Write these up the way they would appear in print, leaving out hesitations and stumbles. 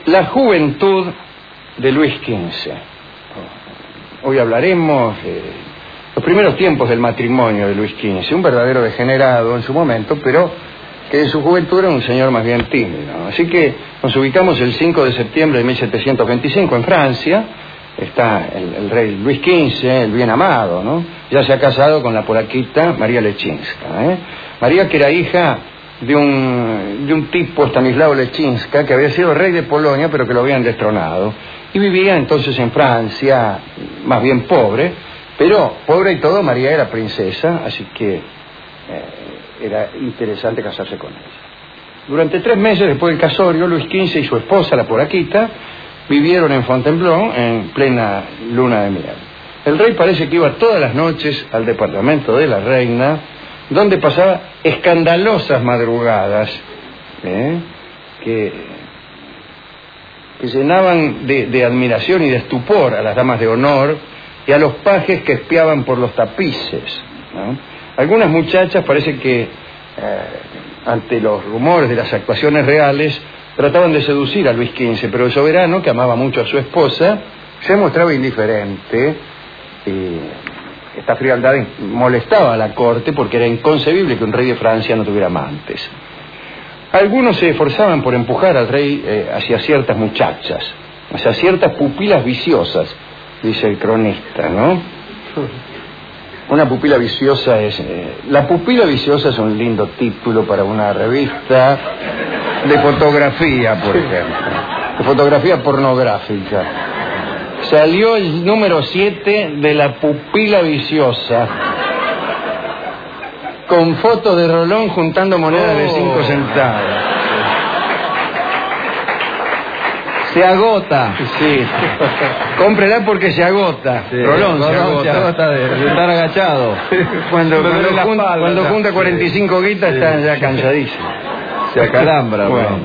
La juventud de Luis XV. Hoy hablaremos de los primeros tiempos del matrimonio de Luis XV, un verdadero degenerado en su momento, pero que en su juventud era un señor más bien tímido. Así que nos ubicamos el 5 de septiembre de 1725 en Francia. Está el rey Luis XV, el bien amado, ¿no? Ya se ha casado con la polaquita María Leszczyńska, María, que era hija de un tipo, Stanislao Leszczyńska, que había sido rey de Polonia, pero que lo habían destronado. Y vivía entonces en Francia, más bien pobre, pero pobre y todo, María era princesa, así que era interesante casarse con ella. Durante 3 meses después del casorio, Luis XV y su esposa, la polaquita, vivieron en Fontainebleau en plena luna de miel. El rey parece que iba todas las noches al departamento de la reina, donde pasaba escandalosas madrugadas, que llenaban de admiración y de estupor a las damas de honor y a los pajes que espiaban por los tapices, ¿no? Algunas muchachas parece que ante los rumores de las actuaciones reales trataban de seducir a Luis XV, pero el soberano, que amaba mucho a su esposa, se mostraba indiferente. Y esta frialdad molestaba a la corte porque era inconcebible que un rey de Francia no tuviera amantes. Algunos se esforzaban por empujar al rey hacia ciertas muchachas, hacia ciertas pupilas viciosas, dice el cronista, ¿no? Una pupila viciosa es... La pupila viciosa es un lindo título para una revista de fotografía, por ejemplo. De fotografía pornográfica. Salió el número 7 de la pupila viciosa, con fotos de Rolón juntando monedas de 5 centavos. Se agota. Sí. Cómprela porque se agota. Sí. Rolón se agota de estar agachado. Cuando junta 45 guitas está ya cansadísimo. Se acalambra. Bueno,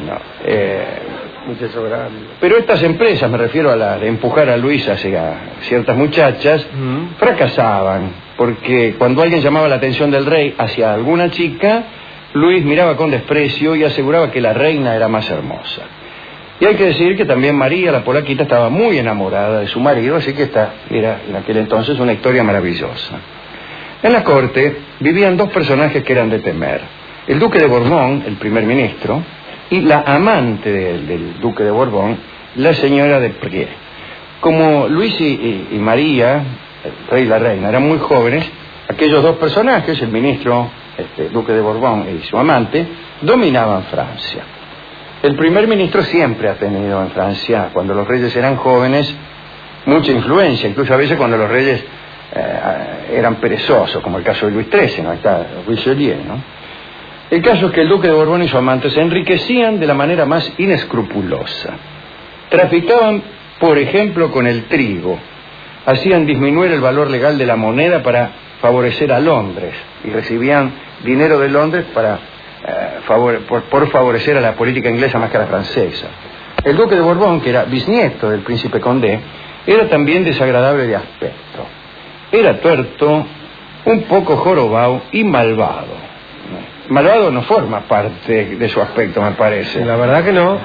pero estas empresas, me refiero a la de empujar a Luis hacia ciertas muchachas, fracasaban, porque cuando alguien llamaba la atención del rey hacia alguna chica, Luis miraba con desprecio y aseguraba que la reina era más hermosa. Y hay que decir que también María, la polaquita, estaba muy enamorada de su marido, así que esta era en aquel entonces una historia maravillosa. En la corte vivían 2 personajes que eran de temer: el duque de Borbón, el primer ministro, y la amante del duque de Borbón, la señora de Prie. Como Luis y María, el rey y la reina, eran muy jóvenes, aquellos 2 personajes, el ministro, duque de Borbón y su amante, dominaban Francia. El primer ministro siempre ha tenido en Francia, cuando los reyes eran jóvenes, mucha influencia, incluso a veces cuando los reyes eran perezosos, como el caso de Luis XIII, ¿no? Está Richelieu, ¿no? El caso es que el duque de Borbón y su amante se enriquecían de la manera más inescrupulosa. Traficaban, por ejemplo, con el trigo. Hacían disminuir el valor legal de la moneda para favorecer a Londres y recibían dinero de Londres para por favorecer a la política inglesa más que a la francesa. El duque de Borbón, que era bisnieto del príncipe Condé, era también desagradable de aspecto. Era tuerto, un poco jorobado y malvado. Malvado no forma parte de su aspecto, me parece. La verdad que no.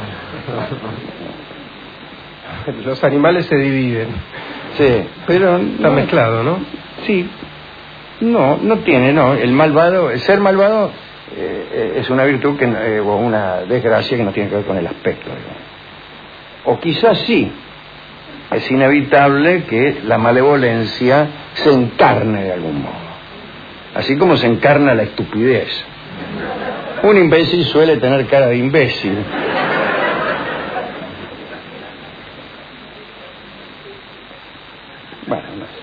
Los animales se dividen. Sí, pero está mezclado, ¿no? Sí. No tiene, no. El ser malvado es una virtud o una desgracia que no tiene que ver con el aspecto, digamos. O quizás sí. Es inevitable que la malevolencia se encarne de algún modo. Así como se encarna la estupidez. Un imbécil suele tener cara de imbécil. Bueno, no sé.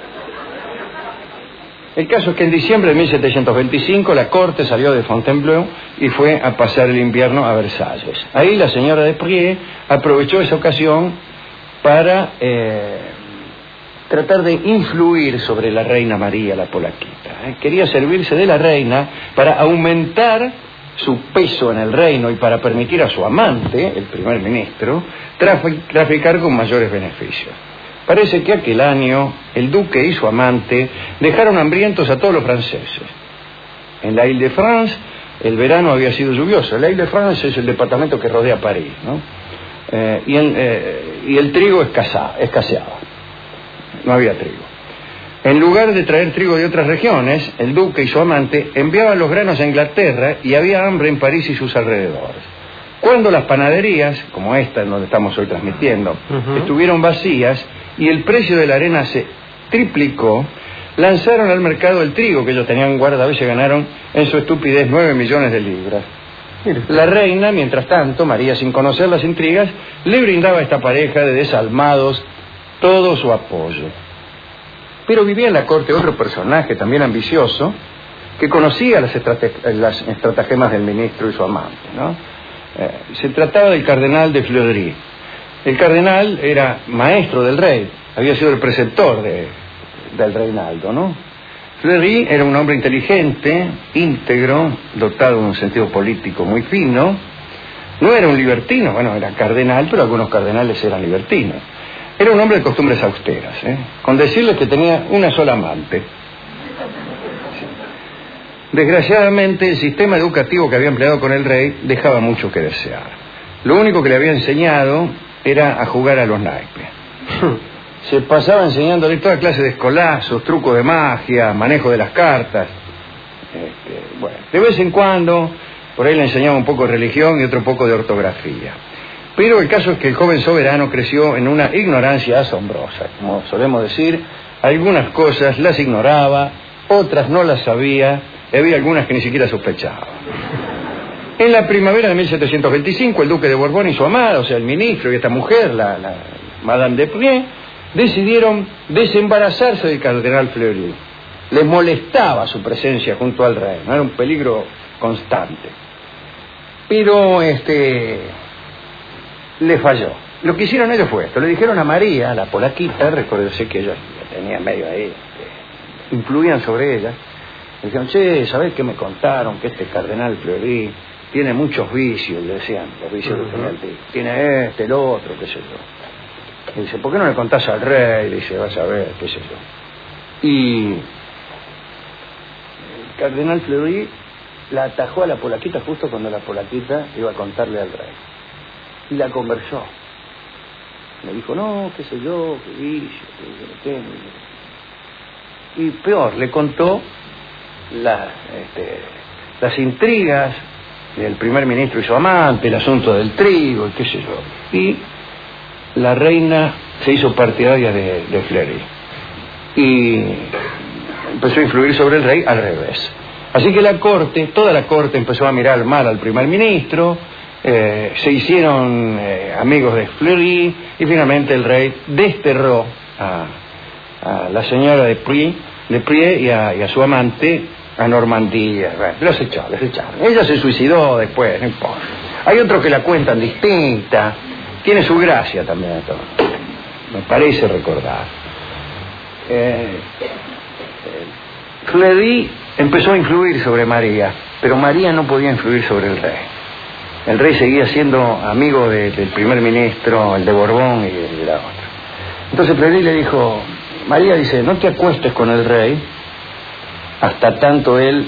El caso es que en diciembre de 1725 la corte salió de Fontainebleau y fue a pasar el invierno a Versalles. Ahí la señora de Prie aprovechó esa ocasión para tratar de influir sobre la reina María, la polaquita. Quería servirse de la reina para aumentar su peso en el reino y para permitir a su amante, el primer ministro, traficar con mayores beneficios. Parece que aquel año el duque y su amante dejaron hambrientos a todos los franceses. En la Île-de-France el verano había sido lluvioso. La Île-de-France es el departamento que rodea París, ¿no? y el trigo escaseaba. No había trigo. En lugar de traer trigo de otras regiones, el duque y su amante enviaban los granos a Inglaterra y había hambre en París y sus alrededores. Cuando las panaderías, como esta en donde estamos hoy transmitiendo, estuvieron vacías y el precio de la harina se triplicó, lanzaron al mercado el trigo que ellos tenían guardado y se ganaron en su estupidez 9 millones de libras. La reina, mientras tanto, María, sin conocer las intrigas, le brindaba a esta pareja de desalmados todo su apoyo. Pero vivía en la corte otro personaje también ambicioso que conocía las estratagemas del ministro y su amante, ¿no? Se trataba del cardenal de Fleury. El cardenal era maestro del rey, había sido el preceptor del reinaldo, ¿no? Fleury era un hombre inteligente, íntegro, dotado de un sentido político muy fino. No era un libertino, bueno, era cardenal, pero algunos cardenales eran libertinos. Era un hombre de costumbres austeras, con decirles que tenía una sola amante. Desgraciadamente, el sistema educativo que había empleado con el rey dejaba mucho que desear. Lo único que le había enseñado era a jugar a los naipes. Se pasaba enseñándole toda clase de escolazos, trucos de magia, manejo de las cartas. Bueno, de vez en cuando, por ahí le enseñaba un poco de religión y otro poco de ortografía. Pero el caso es que el joven soberano creció en una ignorancia asombrosa. Como solemos decir, algunas cosas las ignoraba, otras no las sabía, y había algunas que ni siquiera sospechaba. En la primavera de 1725, el duque de Borbón y su amada, o sea, el ministro y esta mujer, la Madame de Prie, decidieron desembarazarse del cardenal Fleury. Les molestaba su presencia junto al rey, no era un peligro constante. Pero le falló. Lo que hicieron ellos fue esto: le dijeron a María, la polaquita, recuérdese que ellos la tenían medio ahí, influían sobre ella. Le dijeron: che, ¿sabés qué me contaron? Que este cardenal Fleury tiene muchos vicios, le decían, los vicios que tenía el tipo. Tiene el otro, qué sé yo. Y dice: ¿por qué no le contás al rey? Dice: vas a ver, qué sé yo. Y el cardenal Fleury la atajó a la polaquita justo cuando la polaquita iba a contarle al rey. Y la conversó. Le dijo: no, qué sé yo, qué vicio, qué. Y peor, le contó las intrigas del primer ministro y su amante, el asunto del trigo, y qué sé yo. Y la reina se hizo partidaria de Fleury y empezó a influir sobre el rey al revés. Así que toda la corte empezó a mirar mal al primer ministro, se hicieron amigos de Fleury y finalmente el rey desterró a la señora de Prie y a su amante a Normandía. Bueno, los echaron. Ella se suicidó después, no importa. Hay otros que la cuentan distinta, tiene su gracia también esto, me parece recordar. Fleury empezó a influir sobre María, pero María no podía influir sobre el rey. El rey seguía siendo amigo del primer ministro, el de Borbón y de la otra. Entonces Fleury le dijo: María, dice, no te acuestes con el rey hasta tanto él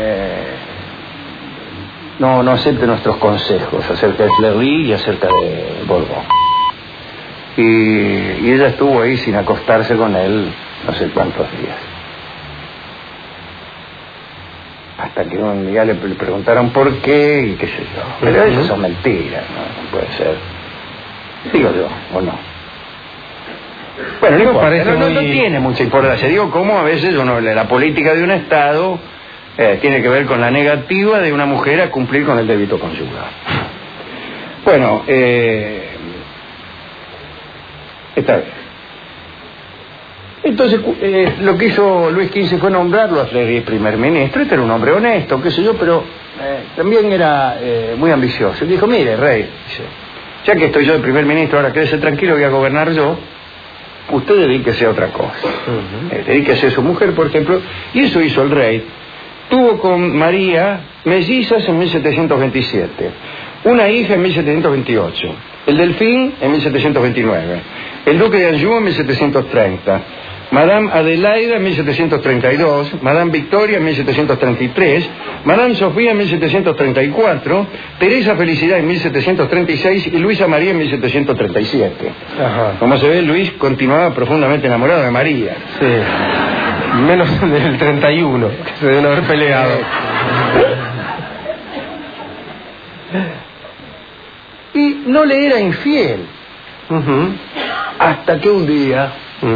no acepte nuestros consejos acerca de Fleury y acerca de Borbón. Y ella estuvo ahí sin acostarse con él no sé cuántos días. Hasta que un día le preguntaron por qué y qué sé yo. Pero eso son mentiras, ¿no? No puede ser. Digo yo, ¿o no? Bueno, no tiene mucha importancia. Digo, cómo a veces la política de un Estado tiene que ver con la negativa de una mujer a cumplir con el débito conyugal. Bueno, está bien. Entonces, lo que hizo Luis XV fue nombrarlo a Fleury primer ministro. Este era un hombre honesto, qué sé yo, pero también era muy ambicioso. Y dijo: mire, rey, dice, ya que estoy yo de primer ministro, ahora quédese tranquilo, voy a gobernar yo. Usted dedíquese a otra cosa. Dedíquese a su mujer, por ejemplo. Y eso hizo el rey. Tuvo con María mellizas en 1727, una hija en 1728, el delfín en 1729, el duque de Anjou en 1730, Madame Adelaida en 1732, Madame Victoria en 1733, Madame Sofía en 1734, Teresa Felicidad en 1736 y Luisa María en 1737. Ajá. Como se ve, Luis continuaba profundamente enamorado de María. Sí. Menos del 31, que se deben haber peleado. Y no le era infiel. Hasta que un día,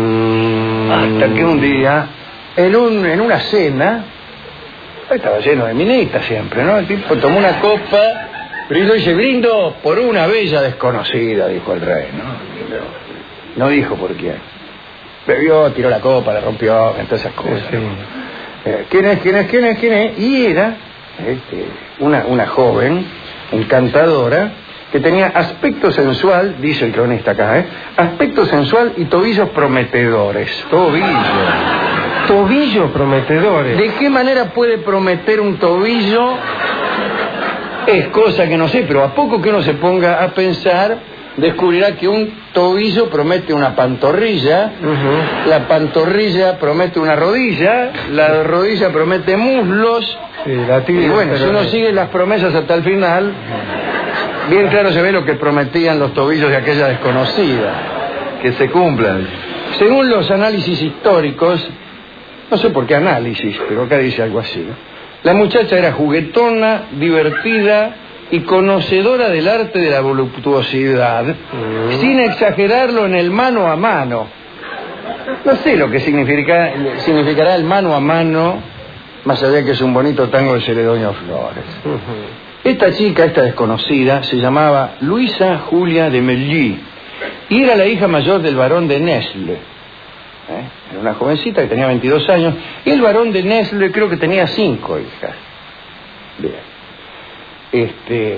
en una cena, estaba lleno de minitas siempre, ¿no? El tipo tomó una copa, brindó y se brindó por una bella desconocida, dijo el rey, ¿no? No dijo por quién. Bebió, tiró la copa, la rompió, todas esas cosas. Sí. ¿Quién es? Y era una joven encantadora que tenía aspecto sensual, dice el cronista acá, aspecto sensual y tobillos prometedores. Tobillo prometedores. ¿De qué manera puede prometer un tobillo? Es cosa que no sé, pero a poco que uno se ponga a pensar, descubrirá que un tobillo promete una pantorrilla, la pantorrilla promete una rodilla, la rodilla promete muslos, sí, la tibia, y bueno, si uno sigue las promesas hasta el final, bien claro se ve lo que prometían los tobillos de aquella desconocida. Que se cumplan. Según los análisis históricos, no sé por qué análisis, pero acá dice algo así, ¿no? La muchacha era juguetona, divertida y conocedora del arte de la voluptuosidad, sin exagerarlo en el mano a mano. No sé lo que significará el mano a mano, más allá que es un bonito tango de Celedonio Flores. Esta chica, esta desconocida, se llamaba Luisa Julia de Melly y era la hija mayor del barón de Nesle. Era una jovencita que tenía 22 años y el barón de Nesle creo que tenía 5 hijas. Bien.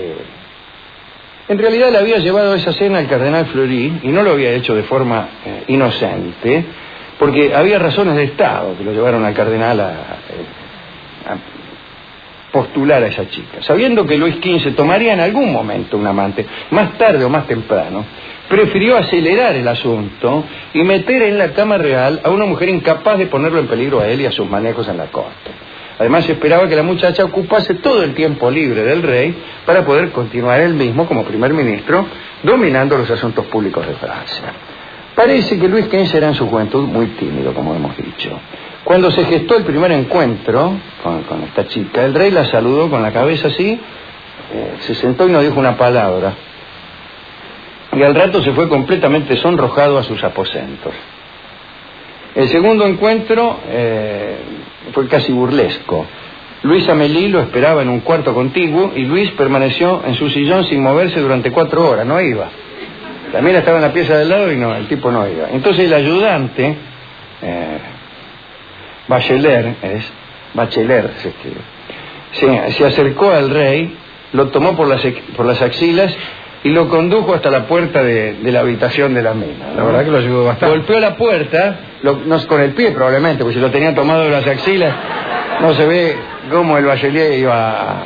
En realidad le había llevado esa cena al cardenal Fleury y no lo había hecho de forma inocente, porque había razones de Estado que lo llevaron al cardenal a postular a esa chica. Sabiendo que Luis XV tomaría en algún momento un amante, más tarde o más temprano, prefirió acelerar el asunto y meter en la cama real a una mujer incapaz de ponerlo en peligro a él y a sus manejos en la corte. Además, esperaba que la muchacha ocupase todo el tiempo libre del rey para poder continuar él mismo como primer ministro, dominando los asuntos públicos de Francia. Parece que Luis XV era en su juventud muy tímido, como hemos dicho. Cuando se gestó el primer encuentro con esta chica, el rey la saludó con la cabeza así, se sentó y no dijo una palabra. Y al rato se fue completamente sonrojado a sus aposentos. El segundo encuentro fue casi burlesco. Luisa Melí lo esperaba en un cuarto contiguo y Luis permaneció en su sillón sin moverse durante 4 horas, no iba. También estaba en la pieza del lado y no, el tipo no iba. Entonces el ayudante, Bachelard se escribe, se acercó al rey, lo tomó por las axilas y lo condujo hasta la puerta de la habitación de la mina. La verdad que lo ayudó bastante. Golpeó la puerta, no con el pie probablemente, porque si lo tenía tomado de las axilas, no se ve cómo el bachelier iba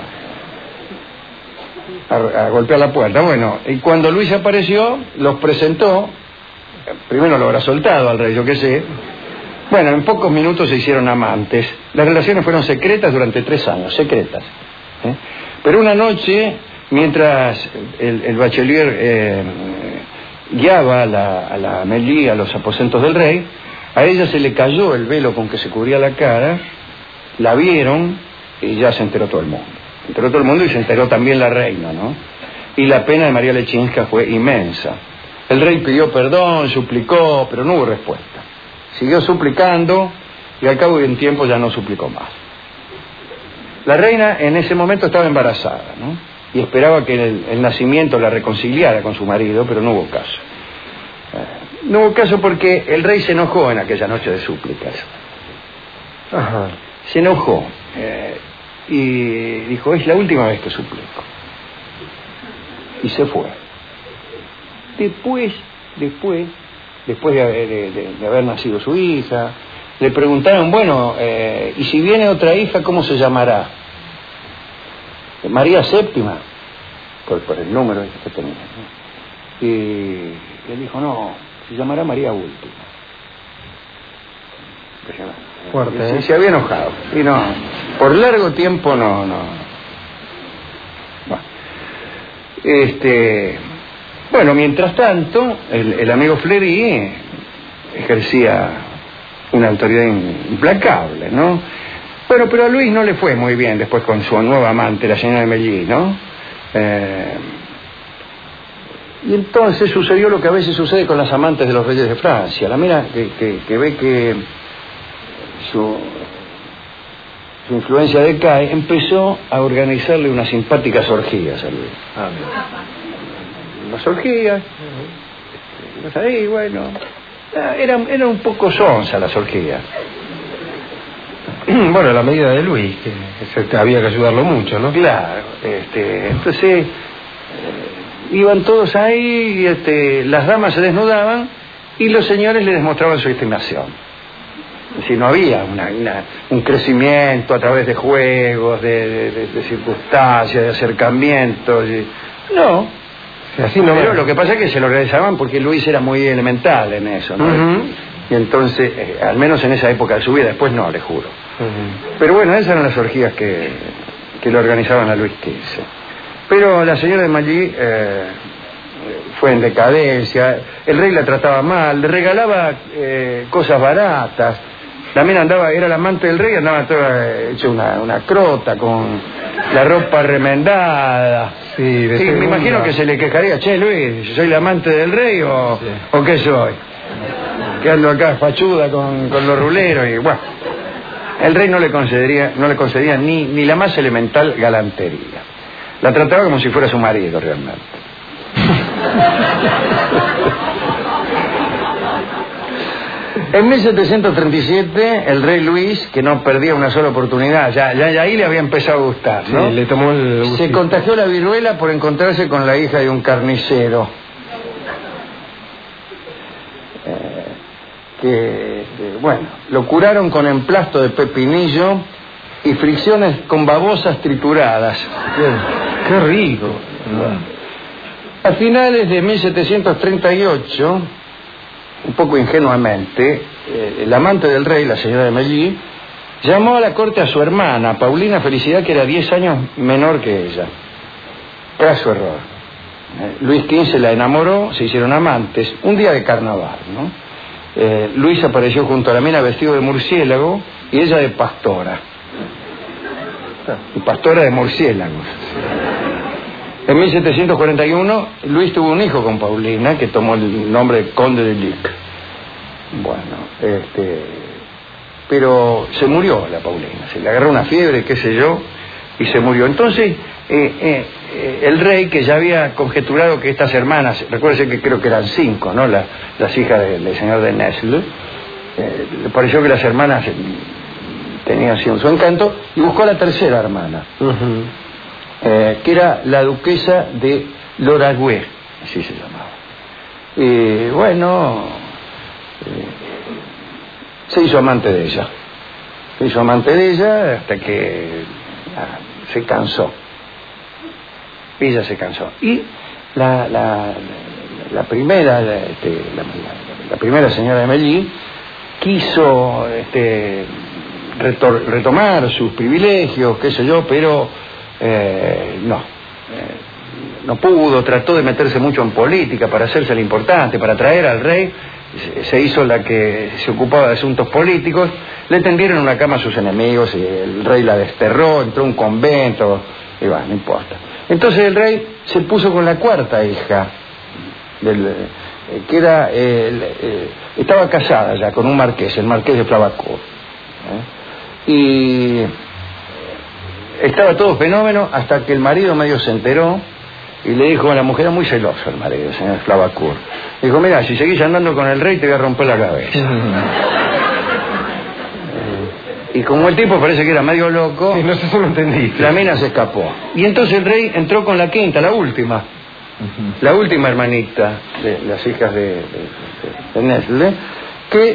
a golpear la puerta. Bueno, y cuando Luis apareció, los presentó, primero lo habrá soltado al rey, yo qué sé. Bueno, en pocos minutos se hicieron amantes. Las relaciones fueron secretas durante 3 años, secretas. Pero una noche, mientras el bachelier guiaba a la Melí a los aposentos del rey, a ella se le cayó el velo con que se cubría la cara, la vieron y ya se enteró todo el mundo. Se enteró todo el mundo y se enteró también la reina, ¿no? Y la pena de María Lechinska fue inmensa. El rey pidió perdón, suplicó, pero no hubo respuesta. Siguió suplicando y al cabo de un tiempo ya no suplicó más. La reina en ese momento estaba embarazada, ¿no? Y esperaba que el nacimiento la reconciliara con su marido, pero no hubo caso. No hubo caso porque el rey se enojó en aquella noche de súplicas. Ajá. Se enojó y dijo, es la última vez que suplico. Y se fue. Después de haber nacido su hija, le preguntaron, bueno, y si viene otra hija, ¿cómo se llamará? María VII, por el número que tenía, ¿no? Y él dijo, no, se llamará María Última. Fuerte, se había enojado. Y no, por largo tiempo no. Bueno, mientras tanto, el amigo Fleury ejercía una autoridad implacable, ¿no? Bueno, pero a Luis no le fue muy bien después con su nueva amante, la señora de Melly, ¿no? Y entonces sucedió lo que a veces sucede con las amantes de los reyes de Francia. La mira que ve que su influencia decae, empezó a organizarle unas simpáticas orgías a Luis. Unas orgías, ahí, bueno, eran un poco sonsa las orgías. Bueno, la medida de Luis, que había que ayudarlo mucho, ¿no? Claro, entonces iban todos ahí, y las damas se desnudaban y los señores le demostraban su estimación. Es decir, no había un crecimiento a través de juegos, de circunstancias, de acercamientos. No. Así no. Pero lo que pasa es que se lo organizaban porque Luis era muy elemental en eso, ¿no? Y entonces, al menos en esa época de su vida, después no, le juro. Pero bueno, esas eran las orgías que le organizaban a Luis XV. Pero la señora de Melly fue en decadencia, el rey la trataba mal, le regalaba cosas baratas. También era la amante del rey, andaba toda hecha una crota, con la ropa remendada. Sí, me imagino que se le quejaría: che, Luis, ¿soy la amante del rey o qué soy? Que ando acá fachuda con los ruleros. Y bueno, el rey no le concedía ni la más elemental galantería. La trataba como si fuera su marido realmente. En 1737, el rey Luis, que no perdía una sola oportunidad, ya ahí le había empezado a gustar, ¿no? Sí, le tomó se contagió la viruela por encontrarse con la hija de un carnicero. Bueno, lo curaron con emplasto de pepinillo y fricciones con babosas trituradas. ¡Qué rico! A finales de 1738... un poco ingenuamente, el amante del rey, la señora de Melly, llamó a la corte a su hermana, Paulina Felicidad, que era 10 años menor que ella. Craso error. Luis XV la enamoró, se hicieron amantes, un día de carnaval, ¿no? Luis apareció junto a la mina vestido de murciélago y ella de pastora. Y pastora de murciélagos. En 1741, Luis tuvo un hijo con Paulina, que tomó el nombre de Conde de Lic. Bueno, pero se murió la Paulina, se le agarró una fiebre, qué sé yo, y se murió. Entonces, el rey, que ya había conjeturado que estas hermanas, recuérdense que creo que eran 5, ¿no? Las hijas del señor de Nesle, le pareció que las hermanas tenían su encanto, y buscó a la tercera hermana. Que era la duquesa de Lauraguais, así se llamaba. Y bueno, se hizo amante de ella. Hasta que se cansó. Ella se cansó. Y la primera, la primera señora de Melly quiso retomar sus privilegios, qué sé yo, pero no pudo. Trató de meterse mucho en política para hacerse lo importante, para atraer al rey. Se hizo la que se ocupaba de asuntos políticos. Le tendieron una cama a sus enemigos y el rey la desterró, entró a un convento y bueno, no importa. Entonces el rey se puso con la cuarta hija que era estaba casada ya con un marqués, el marqués de Flavacourt, y estaba todo fenómeno hasta que el marido medio se enteró y le dijo a la mujer, era muy celoso el marido, el señor Flavacourt. Dijo: mira, si seguís andando con el rey te voy a romper la cabeza. Y como el tipo parece que era medio loco, sí, no sé si lo entendiste, la mina se escapó. Y entonces el rey entró con la quinta, la última hermanita de las hijas de Nesle, que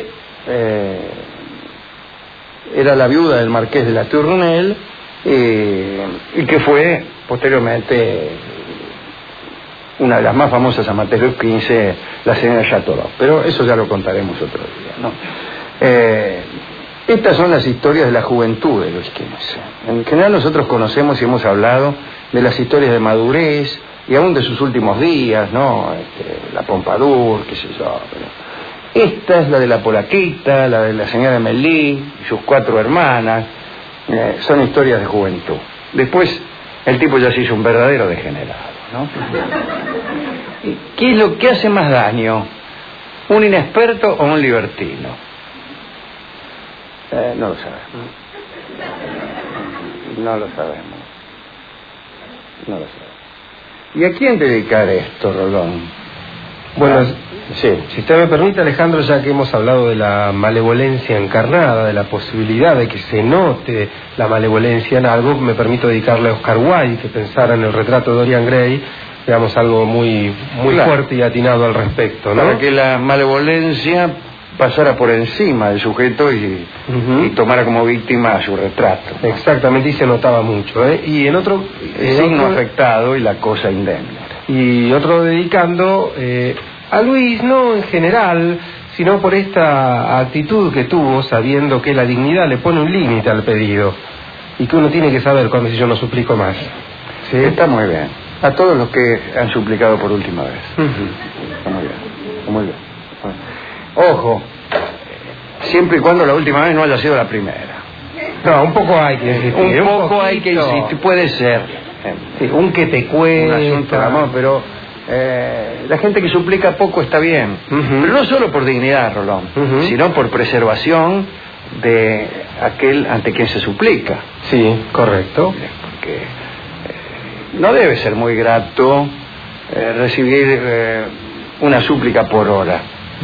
era la viuda del marqués de la Tournelle, y que fue posteriormente una de las más famosas amantes de Luis XV, la señora Chateauroux. Pero eso ya lo contaremos otro día, ¿no? Estas son las historias de la juventud de Luis XV. En general nosotros conocemos y hemos hablado de las historias de madurez y aún de sus últimos días, ¿no? La Pompadour, qué sé yo. Pero esta es la de la Polaquita, la de la señora Melí, sus 4 hermanas. Son historias de juventud. Después el tipo ya se hizo un verdadero degenerado, ¿no? ¿Qué es lo que hace más daño? ¿Un inexperto o un libertino? No lo sabemos. No lo sabemos. No lo sabemos. ¿Y a quién dedicar esto, Rolón? Bueno, sí. Si usted me permite, Alejandro, ya que hemos hablado de la malevolencia encarnada, de la posibilidad de que se note la malevolencia en algo, me permito dedicarle a Oscar Wilde, que pensara en el retrato de Dorian Gray, digamos, algo muy Claro. fuerte y atinado al respecto, ¿no? Para que la malevolencia pasara por encima del sujeto y tomara como víctima su retrato, ¿no? Exactamente, y se notaba mucho, ¿eh? Y en otro... El signo afectado y la cosa indemne. Y otro dedicando a Luis, no en general, sino por esta actitud que tuvo, sabiendo que la dignidad le pone un límite al pedido y que uno tiene que saber cuando dice yo no suplico más. ¿Sí? Está muy bien. A todos los que han suplicado por última vez. Está muy bien. Está muy bien. Ojo, siempre y cuando la última vez no haya sido la primera. No, un poco hay que insistir. Un poco hay que insistir, puede ser. Sí, un que te cuesta. Un asunto de amor, pero la gente que suplica poco está bien. Pero no solo por dignidad, Rolón, sino por preservación de aquel ante quien se suplica. Sí, correcto. Porque no debe ser muy grato recibir una súplica por hora.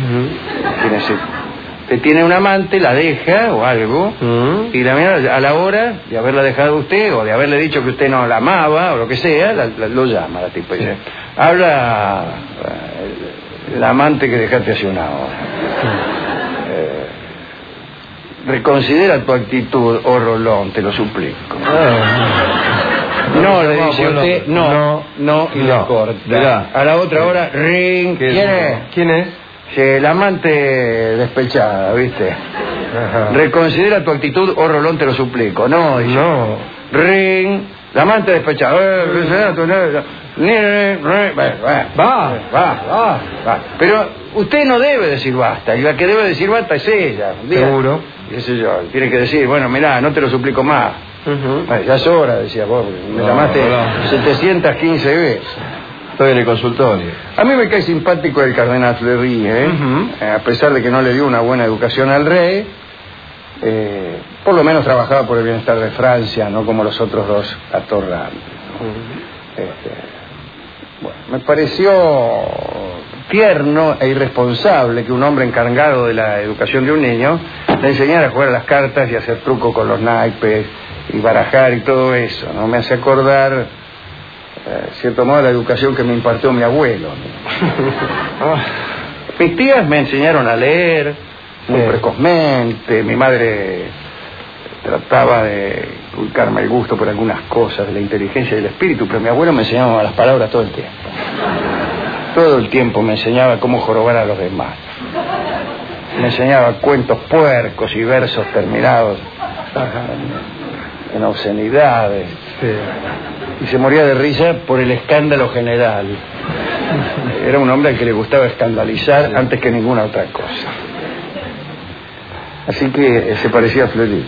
Te tiene un amante, la deja o algo, y a la hora de haberla dejado usted o de haberle dicho que usted no la amaba o lo que sea, lo llama la tipa y dice, habla el amante que dejaste hace una hora. Reconsidera tu actitud, oh Rolón, te lo suplico. No, le dice usted, no, y le corta. Mirá. A la otra hora, ring. ¿Quién es? La amante despechada, ¿viste? Ajá. Reconsidera tu actitud, oh Rolón, te lo suplico. No, dice, No. ring. La amante despechada. Va. Pero usted no debe decir basta. Y la que debe decir basta es ella. Seguro. Qué sé yo, tiene que decir, bueno, mirá, no te lo suplico más. Ya es hora, decía vos, me llamaste 715 veces. Estoy en el consultorio. A mí me cae simpático el cardenal Fleury, a pesar de que no le dio una buena educación al rey, por lo menos trabajaba por el bienestar de Francia, no como los otros dos atorrantes. Bueno, me pareció tierno e irresponsable que un hombre encargado de la educación de un niño le enseñara a jugar a las cartas y a hacer truco con los naipes y barajar y todo eso, ¿no? Me hace acordar, cierto modo, la educación que me impartió mi abuelo, ¿no? Mis tías me enseñaron a leer muy precozmente. Mi madre trataba de inculcarme el gusto por algunas cosas de la inteligencia y del espíritu, pero mi abuelo me enseñaba las palabras todo el tiempo. Todo el tiempo me enseñaba cómo jorobar a los demás. Me enseñaba cuentos puercos y versos terminados en obscenidades. Y se moría de risa por el escándalo general. Era un hombre al que le gustaba escandalizar antes que ninguna otra cosa. Así que se parecía a Fleury.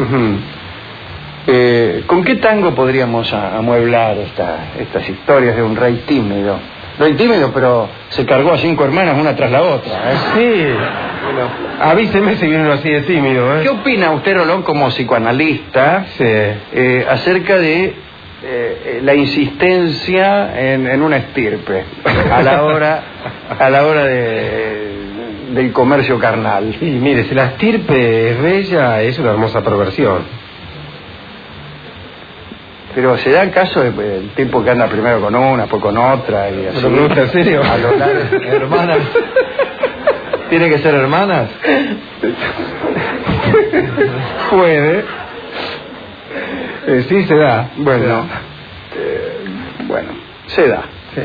¿Con qué tango podríamos amueblar estas historias de un rey tímido? Rey tímido, pero se cargó a 5 hermanas una tras la otra, ¿eh? Sí. Bueno, avíseme si viene uno así de tímido, ¿eh? ¿Qué opina usted, Rolón, como psicoanalista, acerca de la insistencia en una estirpe a la hora del comercio carnal? Sí, mire, si la estirpe es bella, es una hermosa perversión. Pero se da el caso del tipo que anda primero con una, después con otra y así. ¿Me lo pregunta en serio? A lo largo, hermanas. ¿Tiene que ser hermanas? Puede. Sí, se da. Bueno, se da. Sí.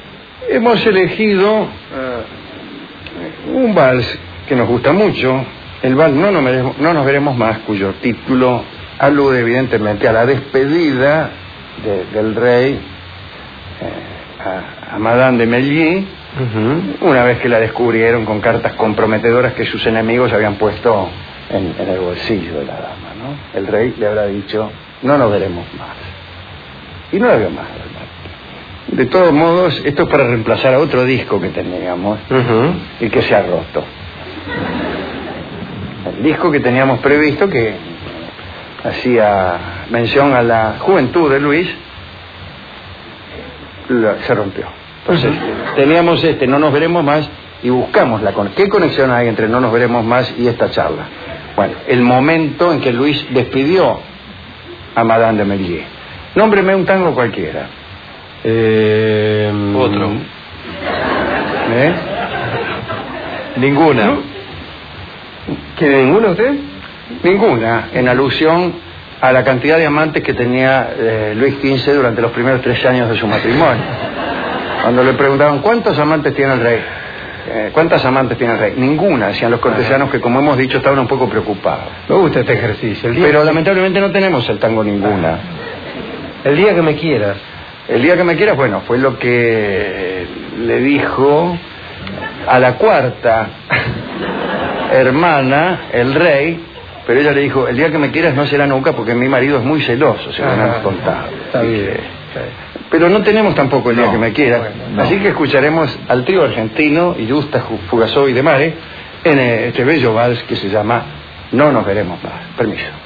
Hemos elegido un vals que nos gusta mucho, el vals no nos veremos más, cuyo título alude evidentemente a la despedida del rey a Madame de Melly, una vez que la descubrieron con cartas comprometedoras que sus enemigos habían puesto en el bolsillo de la dama, ¿no? El rey le habrá dicho, no nos veremos más. Y no la vio más, ¿verdad? De todos modos, esto es para reemplazar a otro disco que teníamos y que se ha roto. El disco que teníamos previsto, que hacía mención a la juventud de Luis, se rompió. Entonces, teníamos no nos veremos más, y buscamos ¿qué conexión hay entre no nos veremos más y esta charla? Bueno, el momento en que Luis despidió a Madame de Melly. Nómbreme un tango cualquiera. Otro. Ninguna. ¿No? ¿Que ninguna usted? Ninguna, en alusión a la cantidad de amantes que tenía Luis XV durante los primeros 3 años de su matrimonio. Cuando le preguntaban, ¿cuántos amantes tiene el rey? ¿Cuántas amantes tiene el rey? Ninguna, decían los cortesanos, que como hemos dicho estaban un poco preocupados. Me gusta este ejercicio. Pero lamentablemente no tenemos el tango ninguna. El día que me quieras. El día que me quieras, bueno, fue lo que le dijo a la cuarta hermana, el rey, pero ella le dijo, el día que me quieras no será nunca porque mi marido es muy celoso, se lo han contado. Está bien. Pero no tenemos tampoco el día que me quieras, así que escucharemos al trío argentino y Justa Fugasó y de Mare en este bello vals que se llama No nos veremos más. Permiso.